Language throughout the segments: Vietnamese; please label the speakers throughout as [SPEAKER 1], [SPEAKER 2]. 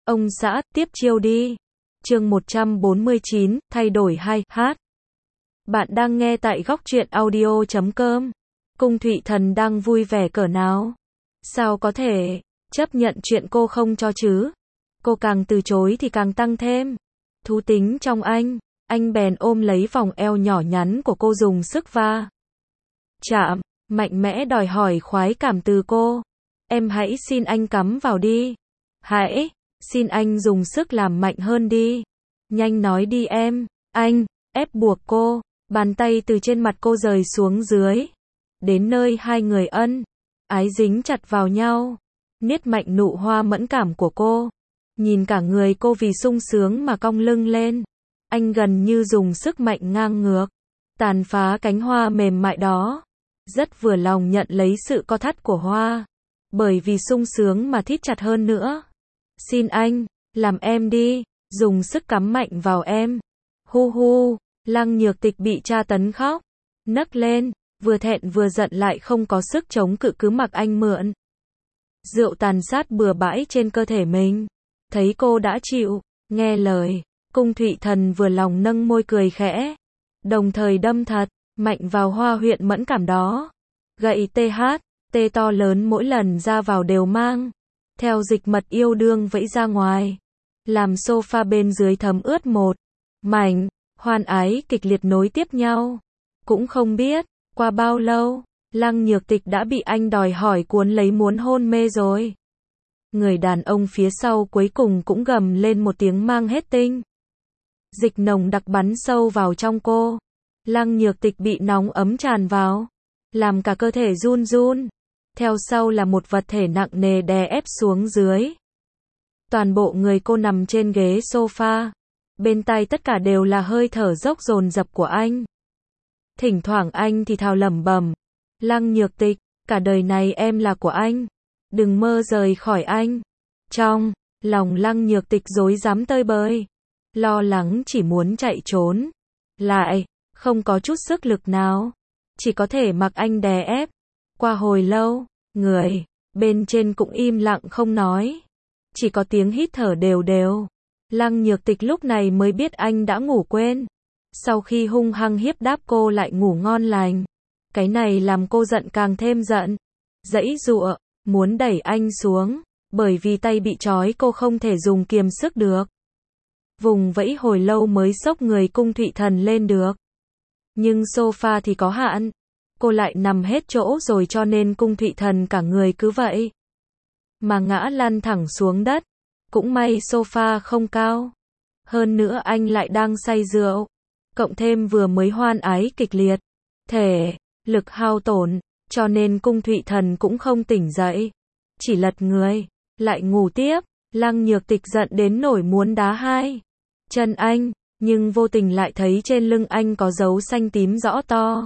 [SPEAKER 1] Ông xã, tiếp chiêu đi. Chương 149, thay đổi 2, hát. Bạn đang nghe tại góc truyện audio.com. Cung Thụy Thần đang vui vẻ cỡ nào? Sao có thể chấp nhận chuyện cô không cho chứ? Cô càng từ chối thì càng tăng thêm thú tính trong anh bèn ôm lấy vòng eo nhỏ nhắn của cô dùng sức va chạm, mạnh mẽ đòi hỏi khoái cảm từ cô. Em hãy xin anh cắm vào đi. Hãy, xin anh dùng sức làm mạnh hơn đi. Nhanh nói đi em. Anh, ép buộc cô, bàn tay từ trên mặt cô rời xuống dưới. Đến nơi hai người ân ái dính chặt vào nhau. Niết mạnh nụ hoa mẫn cảm của cô. Nhìn cả người cô vì sung sướng mà cong lưng lên. Anh gần như dùng sức mạnh ngang ngược tàn phá cánh hoa mềm mại đó. Rất vừa lòng nhận lấy sự co thắt của hoa. Bởi vì sung sướng mà thít chặt hơn nữa. Xin anh, làm em đi, dùng sức cắm mạnh vào em. Hu hu, Lăng Nhược Tịch bị tra tấn khóc nấc lên, vừa thẹn vừa giận lại không có sức chống cự, cứ mặc anh mượn rượu tàn sát bừa bãi trên cơ thể mình. Thấy cô đã chịu nghe lời, Cung Thụy Thần vừa lòng nâng môi cười khẽ, đồng thời đâm thật mạnh vào hoa huyện mẫn cảm đó. Gậy tê to lớn mỗi lần ra vào đều mang theo dịch mật yêu đương vẫy ra ngoài, làm sofa bên dưới thấm ướt một mảnh. Hoan ái kịch liệt nối tiếp nhau. Cũng không biết qua bao lâu, Lăng Nhược Tịch đã bị anh đòi hỏi cuốn lấy muốn hôn mê rồi. Người đàn ông phía sau cuối cùng cũng gầm lên một tiếng mang hết tinh dịch nồng đặc bắn sâu vào trong cô. Lăng Nhược Tịch bị nóng ấm tràn vào, làm cả cơ thể run run. Theo sau là một vật thể nặng nề đè ép xuống dưới. Toàn bộ người cô nằm trên ghế sofa. Bên tai tất cả đều là hơi thở dốc dồn dập của anh. Thỉnh thoảng anh thì thào lẩm bẩm, Lăng Nhược Tịch, cả đời này em là của anh. Đừng mơ rời khỏi anh. Trong lòng Lăng Nhược Tịch rối rắm tơi bời. Lo lắng chỉ muốn chạy trốn. Lại, không có chút sức lực nào. Chỉ có thể mặc anh đè ép. Qua hồi lâu, người bên trên cũng im lặng không nói. Chỉ có tiếng hít thở đều đều. Lăng Nhược Tịch lúc này mới biết anh đã ngủ quên. Sau khi hung hăng hiếp đáp cô lại ngủ ngon lành. Cái này làm cô giận càng thêm giận. Giãy giụa, muốn đẩy anh xuống. Bởi vì tay bị trói cô không thể dùng kiềm sức được. Vùng vẫy hồi lâu mới xốc người Cung Thụy Thần lên được. Nhưng sofa thì có hạn. Cô lại nằm hết chỗ rồi cho nên Cung Thụy Thần cả người cứ vậy mà ngã lăn thẳng xuống đất. Cũng may sofa không cao. Hơn nữa anh lại đang say rượu. Cộng thêm vừa mới hoan ái kịch liệt. Thể lực hao tổn. Cho nên Cung Thụy Thần cũng không tỉnh dậy. Chỉ lật người. Lại ngủ tiếp. Lăng Nhược Tịch giận đến nổi muốn đá hai chân anh. Nhưng vô tình lại thấy trên lưng anh có dấu xanh tím rõ to.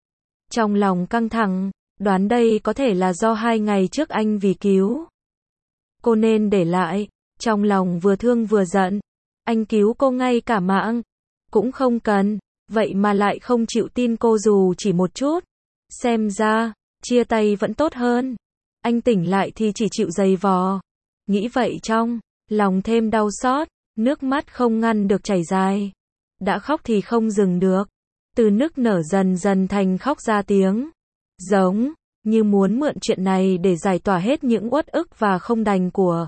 [SPEAKER 1] Trong lòng căng thẳng. Đoán đây có thể là do 2 ngày trước anh vì cứu cô nên để lại. Trong lòng vừa thương vừa giận. Anh cứu cô ngay cả mạng cũng không cần. Vậy mà lại không chịu tin cô dù chỉ một chút. Xem ra, chia tay vẫn tốt hơn. Anh tỉnh lại thì chỉ chịu giày vò. Nghĩ vậy trong lòng thêm đau xót. Nước mắt không ngăn được chảy dài. Đã khóc thì không dừng được. Từ nức nở dần dần thành khóc ra tiếng. Giống như muốn mượn chuyện này để giải tỏa hết những uất ức và không đành của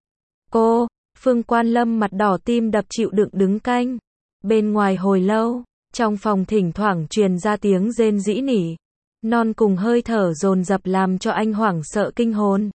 [SPEAKER 1] cô. Phương Quan Lâm mặt đỏ tim đập chịu đựng đứng canh bên ngoài hồi lâu. Trong phòng thỉnh thoảng truyền ra tiếng rên rỉ nỉ non cùng hơi thở dồn dập làm cho anh hoảng sợ kinh hồn.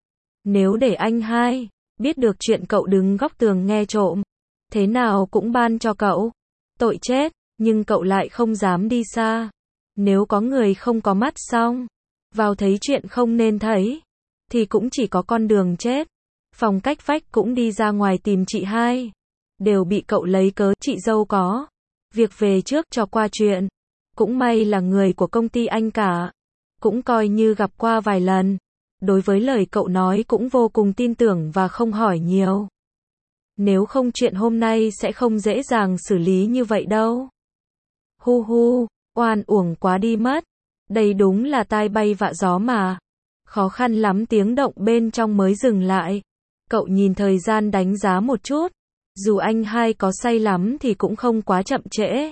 [SPEAKER 1] Nếu để anh hai biết được chuyện cậu đứng góc tường nghe trộm, thế nào cũng ban cho cậu tội chết. Nhưng cậu lại không dám đi xa. Nếu có người không có mắt xong vào thấy chuyện không nên thấy, thì cũng chỉ có con đường chết. Phòng cách vách cũng đi ra ngoài tìm chị hai. Đều bị cậu lấy cớ chị dâu có việc về trước cho qua chuyện. Cũng may là người của công ty anh cả. Cũng coi như gặp qua vài lần. Đối với lời cậu nói cũng vô cùng tin tưởng và không hỏi nhiều. Nếu không chuyện hôm nay sẽ không dễ dàng xử lý như vậy đâu. Hu hu, oan uổng quá đi mất. Đây đúng là tai bay vạ gió mà. Khó khăn lắm tiếng động bên trong mới dừng lại. Cậu nhìn thời gian đánh giá một chút. Dù anh hai có say lắm thì cũng không quá chậm trễ.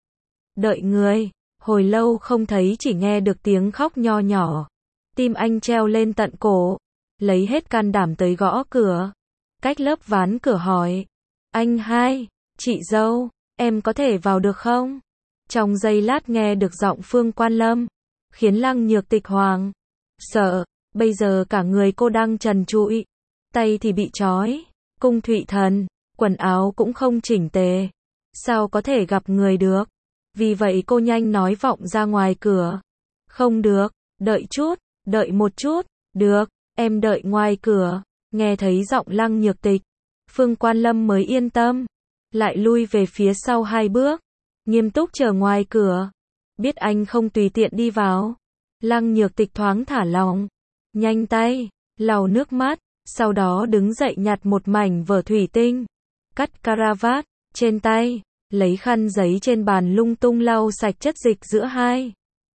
[SPEAKER 1] Đợi người. Hồi lâu không thấy chỉ nghe được tiếng khóc nho nhỏ. Tim anh treo lên tận cổ. Lấy hết can đảm tới gõ cửa. Cách lớp ván cửa hỏi. Anh hai, chị dâu, em có thể vào được không? Trong giây lát nghe được giọng Phương Quan Lâm. Khiến Lăng Nhược Tịch hoảng. Sợ, bây giờ cả người cô đang trần trụi. Tay thì bị trói. Cung Thụy Thần, quần áo cũng không chỉnh tề. Sao có thể gặp người được? Vì vậy cô nhanh nói vọng ra ngoài cửa. Không được, đợi chút, đợi một chút, được, em đợi ngoài cửa. Nghe thấy giọng Lăng Nhược Tịch, Phương Quan Lâm mới yên tâm. Lại lui về phía sau 2 bước. Nghiêm túc chờ ngoài cửa. Biết anh không tùy tiện đi vào. Lăng Nhược Tịch thoáng thả lỏng. Nhanh tay, lau nước mắt. Sau đó đứng dậy nhặt một mảnh vở thủy tinh. Cắt caravat, trên tay. Lấy khăn giấy trên bàn lung tung lau sạch chất dịch giữa hai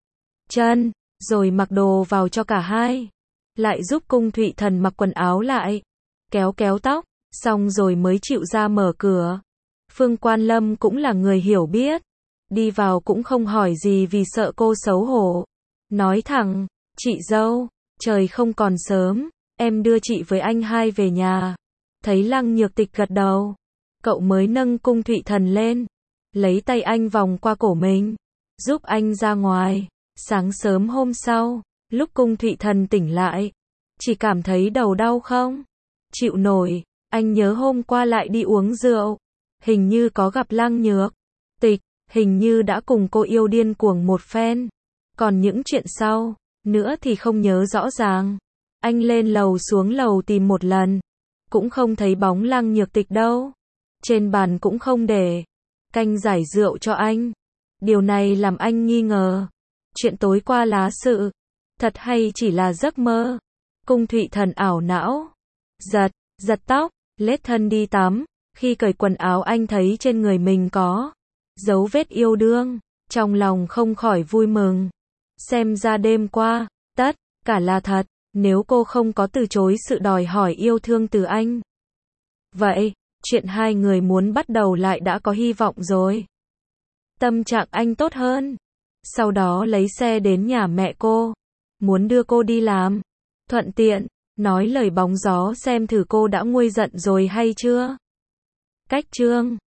[SPEAKER 1] chân. Rồi mặc đồ vào cho cả hai. Lại giúp Cung Thụy Thần mặc quần áo lại. Kéo kéo tóc. Xong rồi mới chịu ra mở cửa. Phương Quan Lâm cũng là người hiểu biết. Đi vào cũng không hỏi gì vì sợ cô xấu hổ. Nói thẳng, chị dâu, trời không còn sớm, em đưa chị với anh hai về nhà. Thấy Lăng Nhược Tịch gật đầu, cậu mới nâng Cung Thụy Thần lên, lấy tay anh vòng qua cổ mình, giúp anh ra ngoài. Sáng sớm hôm sau, lúc Cung Thụy Thần tỉnh lại, chỉ cảm thấy đầu đau không chịu nổi. Anh nhớ hôm qua lại đi uống rượu, hình như có gặp Lăng Nhược Tịch, hình như đã cùng cô yêu điên cuồng một phen. Còn những chuyện sau nữa thì không nhớ rõ ràng. Anh lên lầu xuống lầu tìm một lần, cũng không thấy bóng Lăng Nhược Tịch đâu. Trên bàn cũng không để canh giải rượu cho anh. Điều này làm anh nghi ngờ, chuyện tối qua lá sự thật hay chỉ là giấc mơ. Cung Thụy Thần ảo não, giật tóc, lết thân đi tắm. Khi cởi quần áo anh thấy trên người mình có dấu vết yêu đương, trong lòng không khỏi vui mừng. Xem ra đêm qua, tất cả là thật, nếu cô không có từ chối sự đòi hỏi yêu thương từ anh. Vậy, chuyện hai người muốn bắt đầu lại đã có hy vọng rồi. Tâm trạng anh tốt hơn. Sau đó lấy xe đến nhà mẹ cô, muốn đưa cô đi làm. Thuận tiện, nói lời bóng gió xem thử cô đã nguôi giận rồi hay chưa. Cách chương